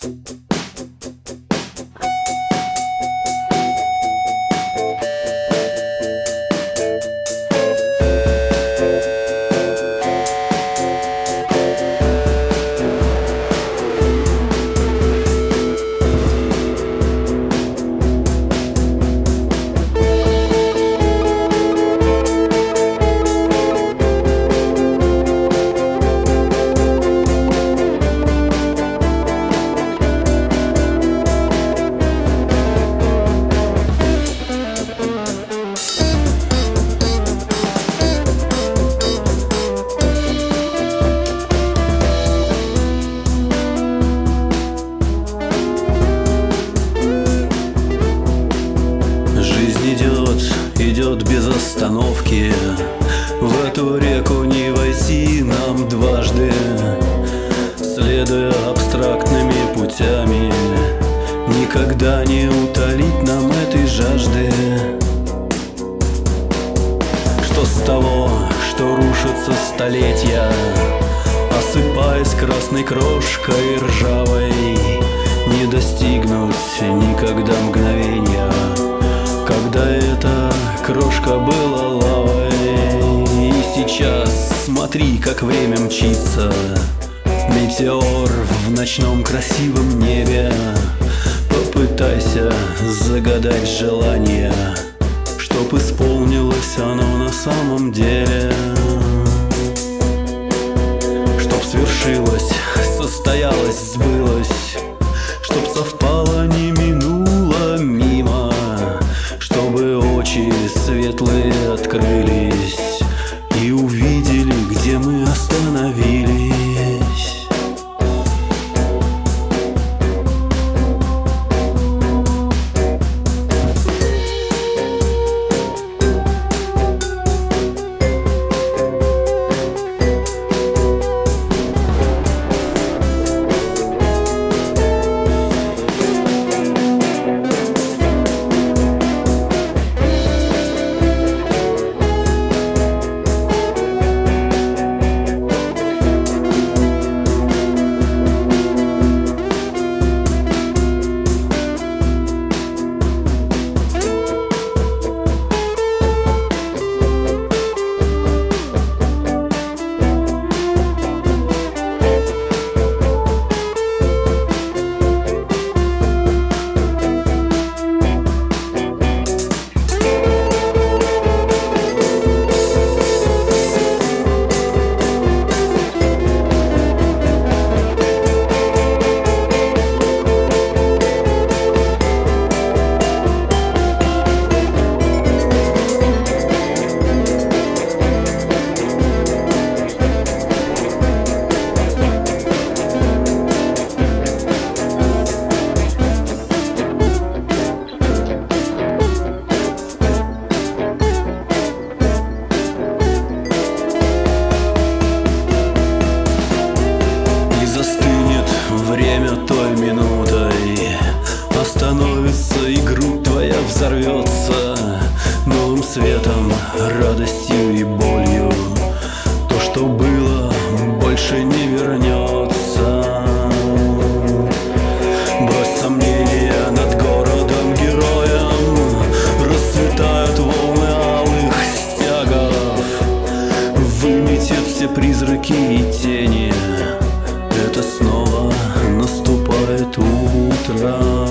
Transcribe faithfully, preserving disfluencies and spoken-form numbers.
Идет без остановки, в эту реку не войти нам дважды, следуя абстрактными путями, никогда не утолить нам этой жажды. Что с того, что рушатся столетия, осыпаясь красной крошкой ржавой, не достигнуть никогда мгновения, когда эта крошка была лавой. И сейчас смотри, как время мчится, метеор в ночном красивом небе. Попытайся загадать желание, чтоб исполнилось оно на самом деле, чтоб свершилось, состоялось, сбылось, чтоб совпало, не минуло мимо, чтобы очи светлые открылись и увидели, где мы остановились. Время той минутой остановится, и грудь твоя взорвется новым светом, радостью и болью. То, что было, больше не вернется. Брось сомнения над городом-героем, расцветают волны алых стягов, выметет все призраки и тени. Это снова наступает утро.